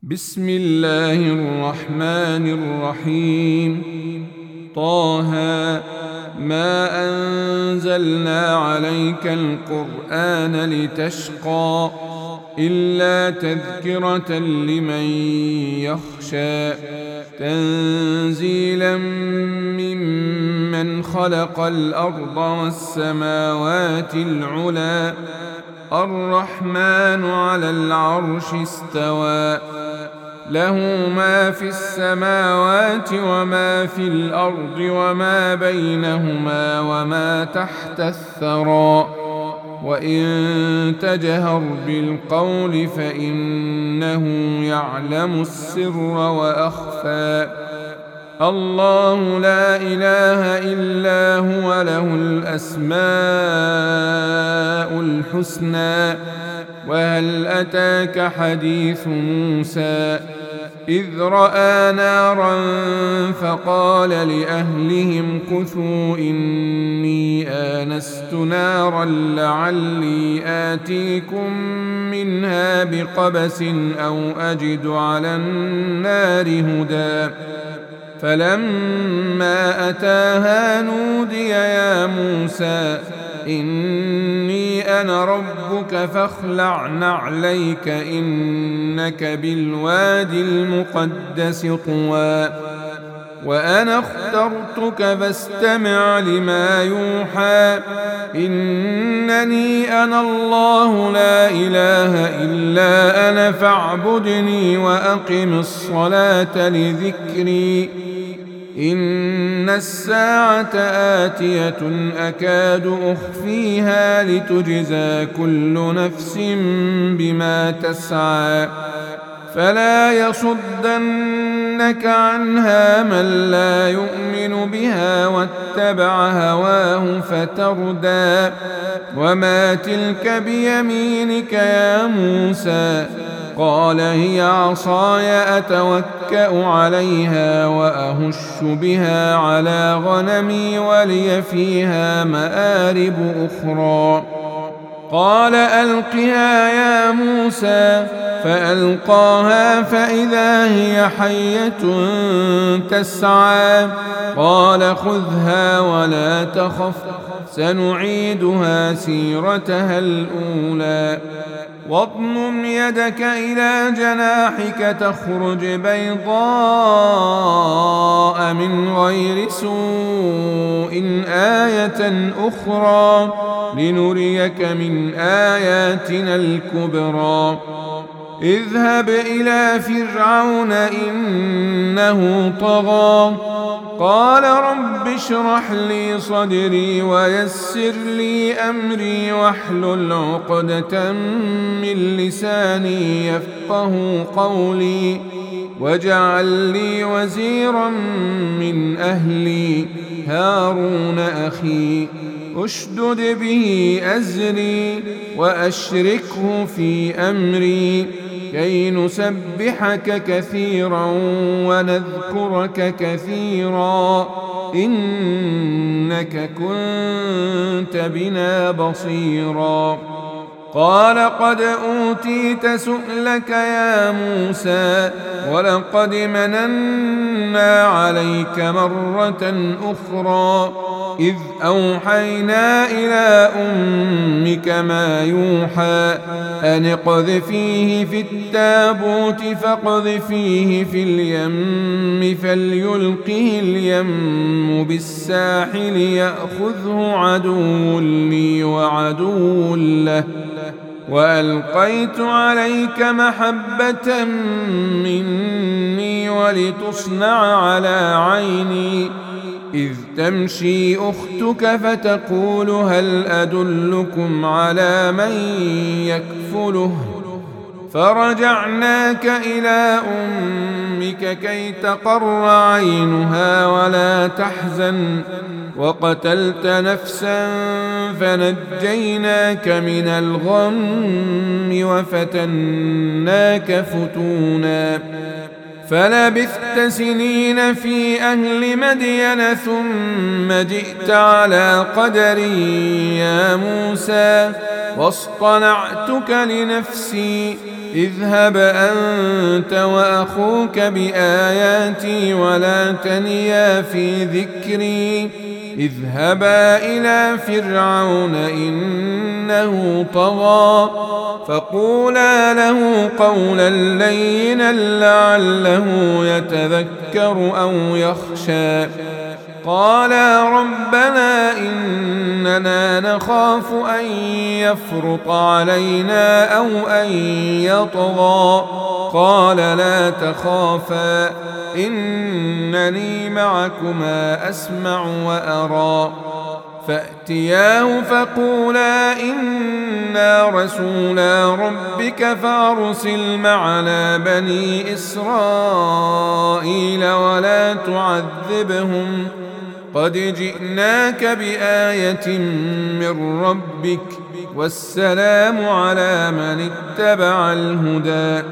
بسم الله الرحمن الرحيم. طه ما أنزلنا عليك القرآن لتشقى إلا تذكرة لمن يخشى تنزيلا ممن خلق الأرض والسماوات العلى الرحمن على العرش استوى له ما في السماوات وما في الأرض وما بينهما وما تحت الثرى وإن تجهر بالقول فإنه يعلم السر وأخفى الله لا إله إلا هو له الأسماء الحسنى وهل أتاك حديث موسى إذ رأى نارا فقال لأهلهم كثوا إني آنست نارا لعلي آتيكم منها بقبس أو أجد على النار هدى فلما أتاها نودي يا موسى إني أنا ربك فاخلع نعليك إنك بالوادي المقدس طوى وأنا اخترتك فاستمع لما يوحى إنني أنا الله لا إله إلا أنا فاعبدني وأقم الصلاة لذكري إن الساعة آتية أكاد أخفيها لتجزى كل نفس بما تسعى فلا يصدنك عنها من لا يؤمن بها واتبع هواه فتردى وما تلك بيمينك يا موسى قال هي عصاي أتوكأ عليها وأهش بها على غنمي ولي فيها مآرب أخرى قال ألقها يا موسى فألقاها فإذا هي حية تسعى قال خذها ولا تخف سنعيدها سيرتها الأولى واضمم يدك إلى جناحك تخرج بيضاء من غير سوء آية أخرى لنريك من آياتنا الكبرى اذهب إلى فرعون إنه طغى قال رب اشرح لي صدري ويسر لي أمري واحلل عقدة من لساني يفقه قولي واجعل لي وزيرا من أهلي هارون أخي اشدد به أزري وأشركه في أمري كي نسبحك كثيرا ونذكرك كثيرا إنك كنت بنا بصيرا قال قد أوتيت سؤلك يا موسى ولقد مننا عليك مرة أخرى إذ أوحينا إلى أمك ما يوحى أن اقذفيه في التابوت فاقذفيه في اليم فليلقه اليم بالساحل يأخذه عدو لي وعدو له وألقيت عليك محبة مني ولتصنع على عيني إذ تمشي أختك فتقول هل أدلكم على من يكفله فرجعناك إلى أمك كي تقر عينها ولا تحزن وقتلت نفسا فنجيناك من الغم وفتناك فتونا فلبثت سنين في أهل مدين ثم جئت على قدري يا موسى واصطنعتك لنفسي اذهب أنت وأخوك بآياتي ولا تنيا في ذكري اذهبا إلى فرعون إنه طغى فقولا له قولا لينا لعله يتذكر أو يخشى قالا ربنا إننا نخاف أن يفرط علينا أو أن يطغى قال لا تخافا إنني معكما أسمع وأرى فأتياه فقولا إنا رسولا ربك فأرسل معنا بني إسرائيل ولا تعذبهم قد جئناك بآية من ربك والسلام على من اتبع الهدى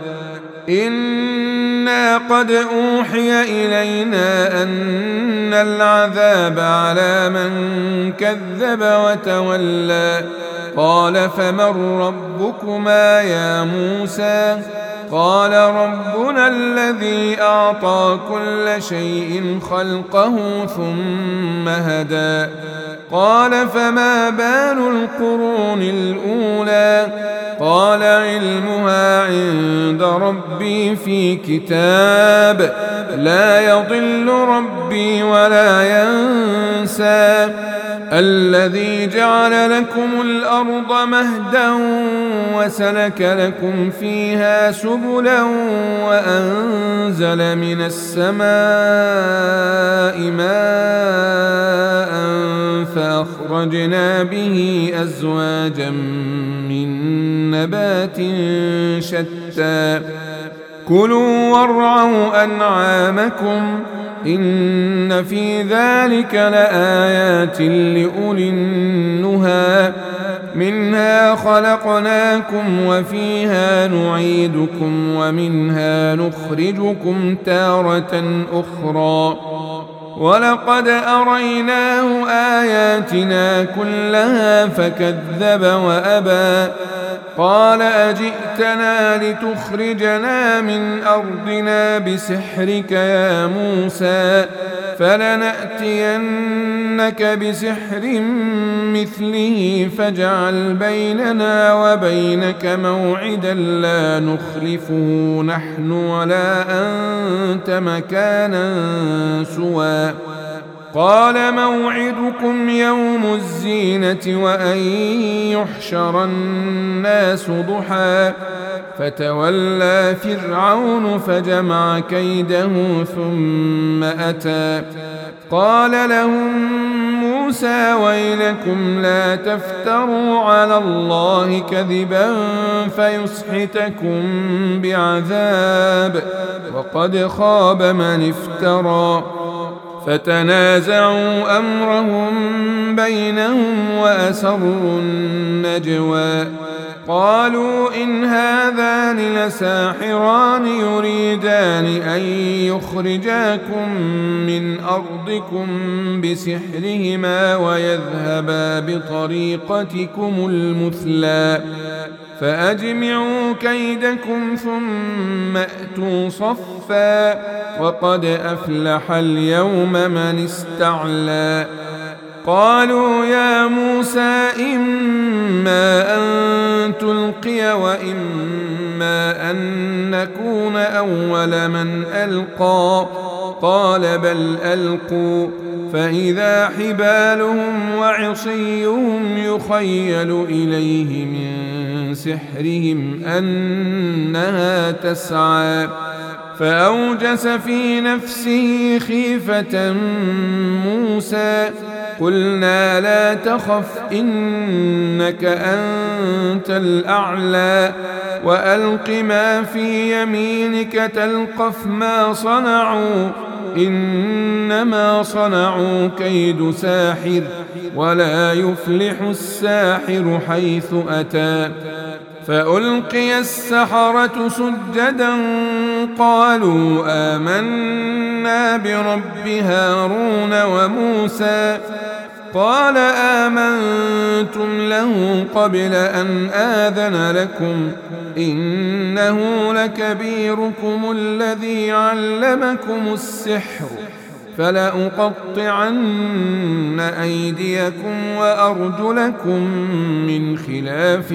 إنا قد أوحي إلينا أن العذاب على من كذب وتولى قال فمن ربكما يا موسى قال ربنا الذي أعطى كل شيء خلقه ثم هدى قال فما بال القرون الأولى قال علمها عند ربي في كتاب لا يضل ربي ولا ينسى الذي جعل لكم الأرض مهدا وسلك لكم فيها سبلا وأنزل من السماء ماء فأخرجنا به أزواجا من نبات شتى كلوا وارعوا أنعامكم إن في ذلك لآيات لأولي النهى منها خلقناكم وفيها نعيدكم ومنها نخرجكم تارة أخرى ولقد أريناه آياتنا كلها فكذب وأبى قال أجئتنا لتخرجنا من أرضنا بسحرك يا موسى فلنأتينك بسحر مثله فاجعل بيننا وبينك موعدا لا نخلفه نحن ولا أنت مكانا سوى قال موعدكم يوم الزينة وأن يحشر الناس ضحى فتولى فرعون فجمع كيده ثم أتى قال لهم موسى ويلكم لا تفتروا على الله كذبا فيسحتكم بعذاب وقد خاب من افترى فتنازعوا أمرهم بينهم وأسروا النجوى قالوا إن هذان لساحران يريدان أن يخرجاكم من أرضكم بسحرهما ويذهبا بطريقتكم المثلى فأجمعوا كيدكم ثم أتوا صفا وقد أفلح اليوم من استعلى قالوا يا موسى إما أن تلقي وإما أن نكون أول من ألقى قال بل ألقوا فإذا حبالهم وعصيهم يخيل إليه من سحرهم أنها تسعى فأوجس في نفسه خيفة موسى قلنا لا تخف إنك أنت الأعلى وألق ما في يمينك تلقف ما صنعوا إنما صنعوا كيد ساحر ولا يفلح الساحر حيث أتى فألقي السحرة سجدا قالوا آمنا برب هارون وموسى قال آمنتم له قبل أن آذن لكم إنه لكبيركم الذي علمكم السحر فلأقطعن أيديكم وأرجلكم من خلاف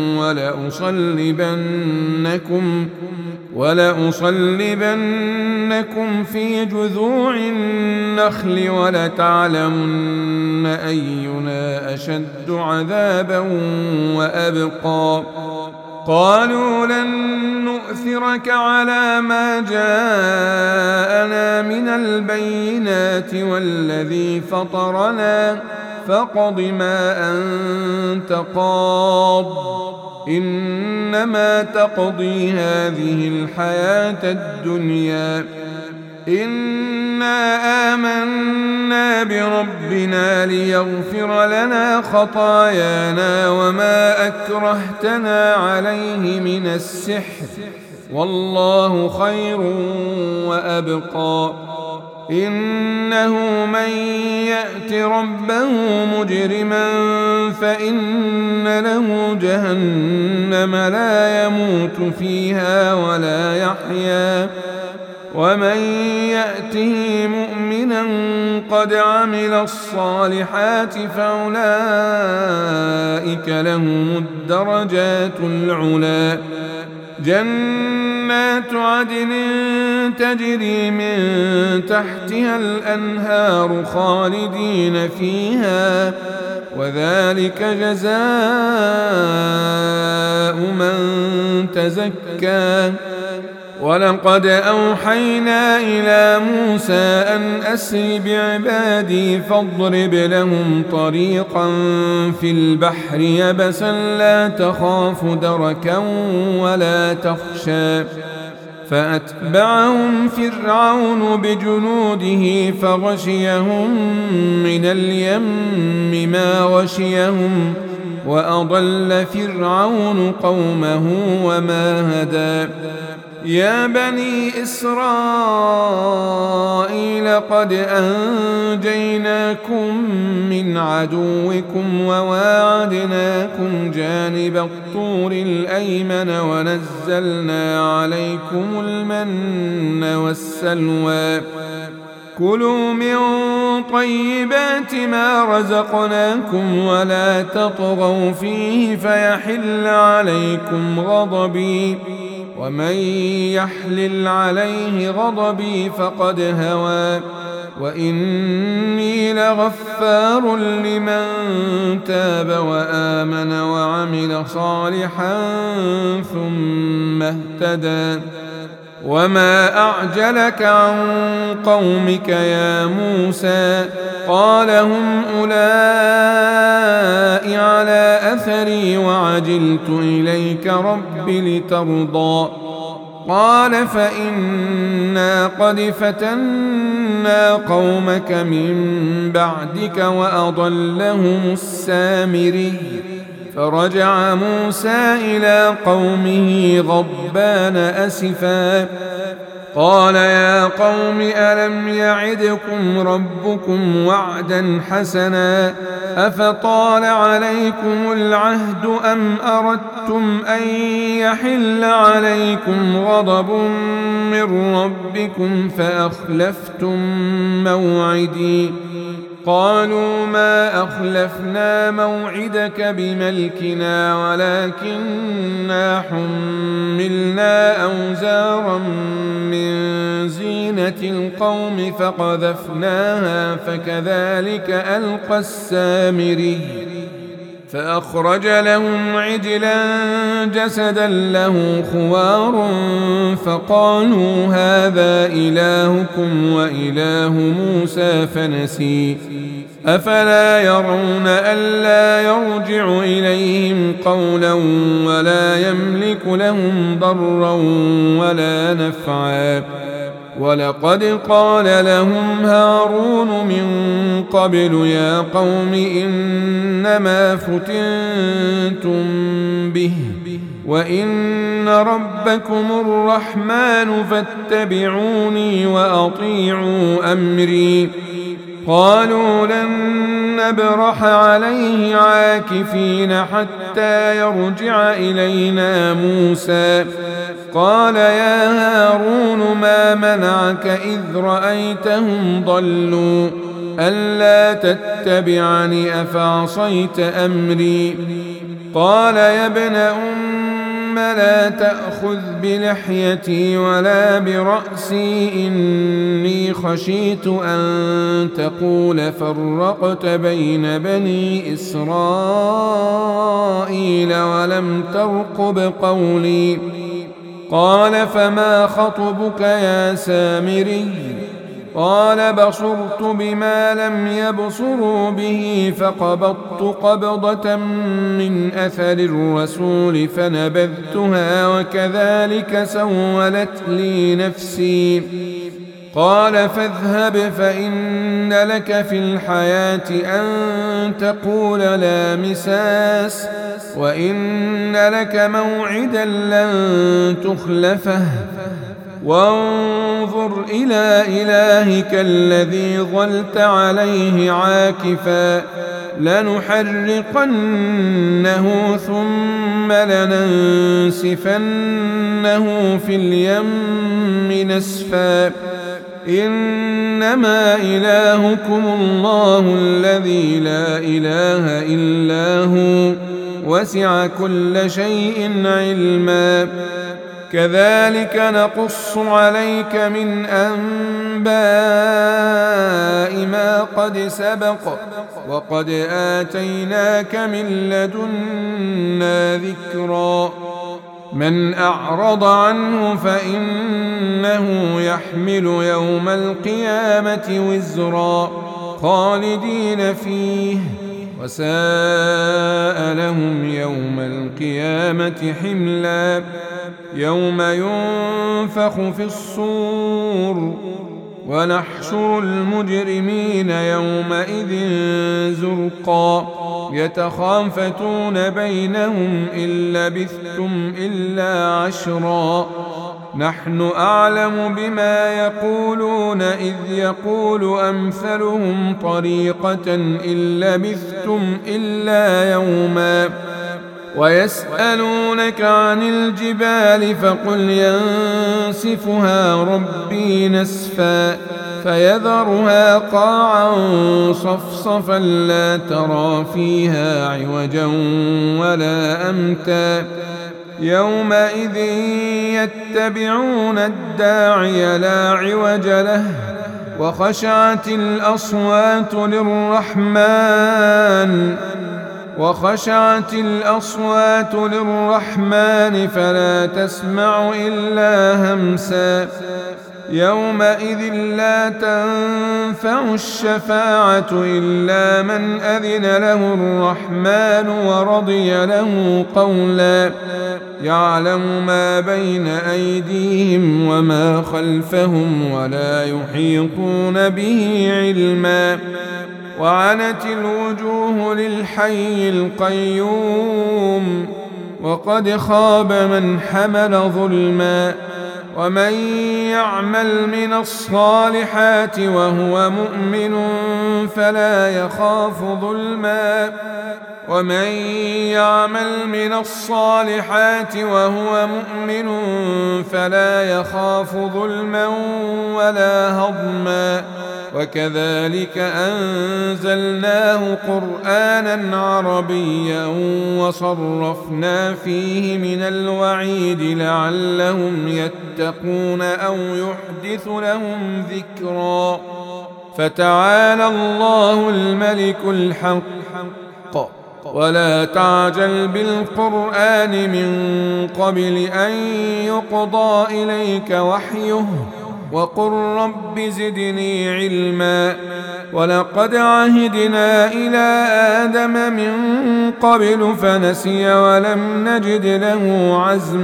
ولأصلبنكم في جذوع النخل ولتعلمن أينا أشد عذابا وأبقى قالوا لن نؤثرك على ما جاءنا من البينات والذي فطرنا فاقض ما أنت قاض إنما تقضي هذه الحياة الدنيا إنا آمنا بربنا ليغفر لنا خطايانا وما أكرهتنا عليه من السحر والله خير وأبقى إنه من يأت ربه مجرما فإن له جهنم لا يموت فيها ولا يحيا ومن يأته مؤمنا قد عمل الصالحات فأولئك لهم الدرجات العلى جنات عدن تجري من تحتها الأنهار خالدين فيها وذلك جزاء من تزكى ولقد أوحينا إلى موسى أن أسر بعبادي فاضرب لهم طريقا في البحر يبسا لا تخاف دركا ولا تخشى فأتبعهم فرعون بجنوده فغشيهم من اليم ما غشيهم وأضل فرعون قومه وما هدى يا بني إسرائيل قد أنجيناكم من عدوكم وواعدناكم جانب الطور الأيمن ونزلنا عليكم المن والسلوى كلوا من طيبات ما رزقناكم ولا تطغوا فيه فيحل عليكم غضبي ومن يحلل عليه غضبي فقد هوى وإني لغفار لمن تاب وآمن وعمل صالحا ثم اهتدى وما أعجلك عن قومك يا موسى قال هم أولئك على أثري وعجلت إليك رب لترضى قال فإنا قد فتنا قومك من بعدك وأضلهم السامري فرجع موسى إلى قومه غضبان أسفا قال يا قوم ألم يعدكم ربكم وعدا حسنا أفطال عليكم العهد أم أردتم أن يحل عليكم غضب من ربكم فأخلفتم موعدي قالوا ما أخلفنا موعدك بملكنا ولكننا حملنا أوزارا من زينة القوم فقذفناها فكذلك ألقى السامري فأخرج لهم عجلا جسدا له خوار فقالوا هذا إلهكم وإله موسى فنسي أفلا يرون ألا يرجع إليهم قولا ولا يملك لهم ضرا ولا نفعا ولقد قال لهم هارون من قبل يا قوم إنما فتنتم به وإن ربكم الرحمن فاتبعوني وأطيعوا أمري. قالوا لن نبرح عليه عاكفين حتى يرجع إلينا موسى. قال يا هارون ما منعك إذ رأيتهم ضلوا ألا تتبعني أفعصيت أمري. قال يا ابن لا تأخذ بلحيتي ولا برأسي إني خشيت أن تقول فرقت بين بني إسرائيل ولم ترقب قولي. قال فما خطبك يا سامري؟ قال بصرت بما لم يبصروا به فقبضت قبضة من أثر الرسول فنبذتها وكذلك سولت لي نفسي. قال فاذهب فإن لك في الحياة أن تقول لا مساس وإن لك موعدا لن تخلفه وانظر إلى إلهك الذي ظلت عليه عاكفا لنحرقنه ثم لننسفنه في اليم نسفا. إنما إلهكم الله الذي لا إله إلا هو وسع كل شيء علما. كذلك نقص عليك من أنباء ما قد سبق وقد آتيناك من لدنا ذكرا. من أعرض عنه فإنه يحمل يوم القيامة وزرا خالدين فيه وساء لهم يوم القيامة حملا. يوم ينفخ في الصور ونحشر المجرمين يومئذ زرقا يتخافتون بينهم إن لبثتم إلا عشرا. نحن أعلم بما يقولون إذ يقول أمثلهم طريقة إن لبثتم إلا يوما. ويسألونك عن الجبال فقل ينسفها ربي نسفا فيذرها قاعا صفصفا لا ترى فيها عوجا ولا أمتا. يومئذ يتبعون الداعي لا عوج له وخشعت الأصوات للرحمن فلا تسمع إلا همسا. يومئذ لا تنفع الشفاعة إلا من أذن له الرحمن ورضي له قولا. يعلم ما بين أيديهم وما خلفهم ولا يحيطون به علما. وعنت الوجوه للحي القيوم وقد خاب من حمل ظلما. ومن يعمل من الصالحات وهو مؤمن فلا يخاف ظلما ولا هضما. وكذلك أنزلناه قرآنا عربيا وصرفنا فيه من الوعيد لعلهم يتقون أو يحدث لهم ذكرا. فتعالى الله الملك الحق ولا تعجل بالقرآن من قبل أن يقضى إليك وحيه وقل رب زدني علما. ولقد عهدنا إلى آدم من قبل فنسي ولم نجد له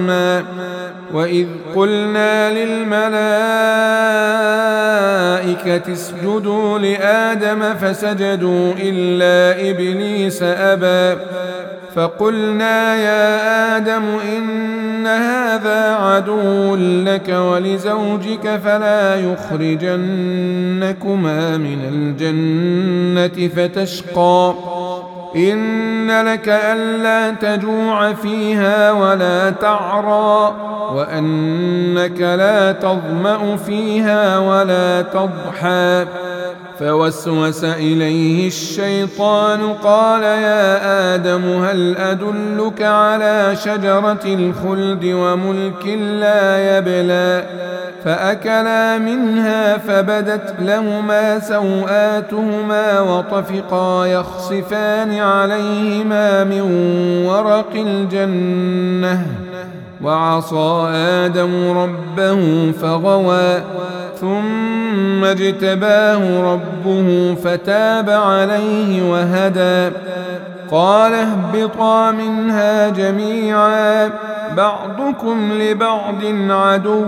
عزما. وإذ قلنا للملائكة الملائكة اسجدوا لآدم فسجدوا إلا إبليس أبى فقلنا يا آدم إن هذا عدو لك ولزوجك فلا يخرجنكما من الجنة فتشقى إن لك ألا تجوع فيها ولا تعرى وأنك لا تظمأ فيها ولا تضحى فوسوس إليه الشيطان قال يا آدم هل أدلك على شجرة الخلد وملك لا يبلى فأكلا منها فبدت لهما سوآتهما وطفقا يخصفان عليهما من ورق الجنة وعصى آدم ربه فغوى ثم اجتباه ربه فتاب عليه وهدى قال اهبطا منها جميعا بعضكم لبعض عدو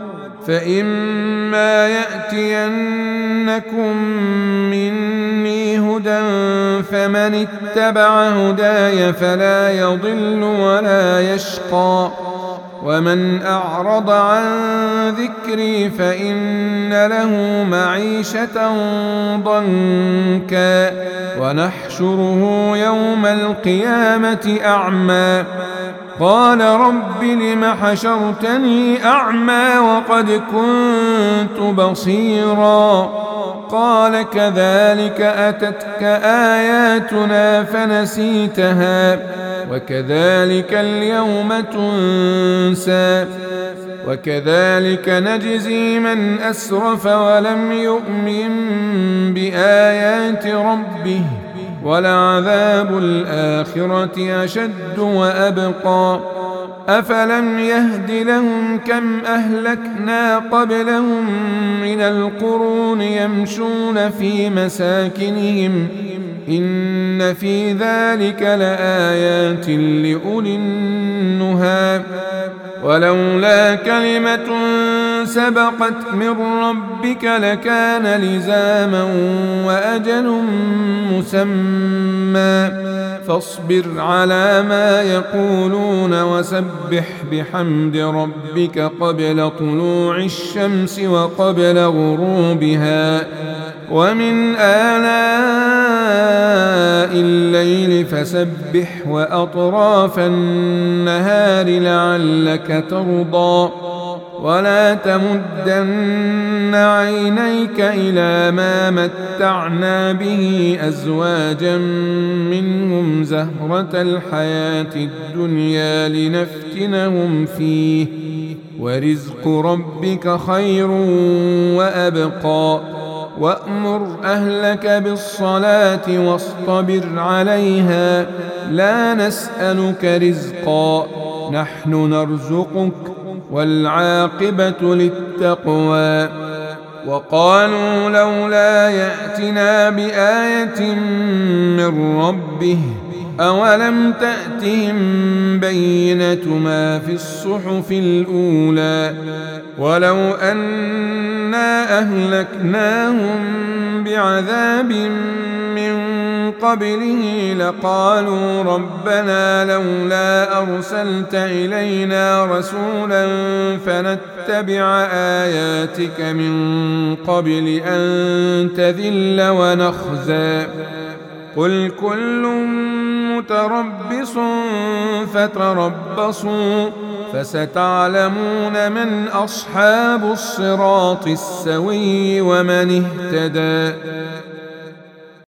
فإما يأتينكم مني هدى فمن اتبع هداي فلا يضل ولا يشقى ومن أعرض عن ذكري فإن له معيشة ضنكا ونحشره يوم القيامة أعمى قال رب لم حشرتني أعمى وقد كنت بصيرا قال كذلك أتتك آياتنا فنسيتها وكذلك اليوم تنسى وكذلك نجزي من أسرف ولم يؤمن بآيات ربه ولعذاب الآخرة أشد وأبقى أفلم يهد لهم كم أهلكنا قبلهم من القرون يمشون في مساكنهم إن في ذلك لآيات لأولي النهى ولولا كلمة سبقت من ربك لكان لزاما وأجل مسمى فاصبر على ما يقولون وسبح بحمد ربك قبل طلوع الشمس وقبل غروبها ومن آلاء الليل فسبح وأطراف النهار لعلك ترضى ولا تمدن عينيك إلى ما متعنا به أزواجا منهم زهرة الحياة الدنيا لنفتنهم فيه ورزق ربك خير وأبقى وأمر أهلك بالصلاة واصطبر عليها لا نسألك رزقا نحن نرزقك والعاقبة للتقوى وقالوا لولا يأتنا بآية من ربه أولم تأتهم بينة ما في الصحف الأولى ولو أنا أهلكناهم بعذاب من قبله لقالوا ربنا لولا أرسلت إلينا رسولا فنتبع آياتك من قبل أن تذل ونخزى قل كل متربص فتربصوا فستعلمون من أصحاب الصراط السوي ومن اهتدى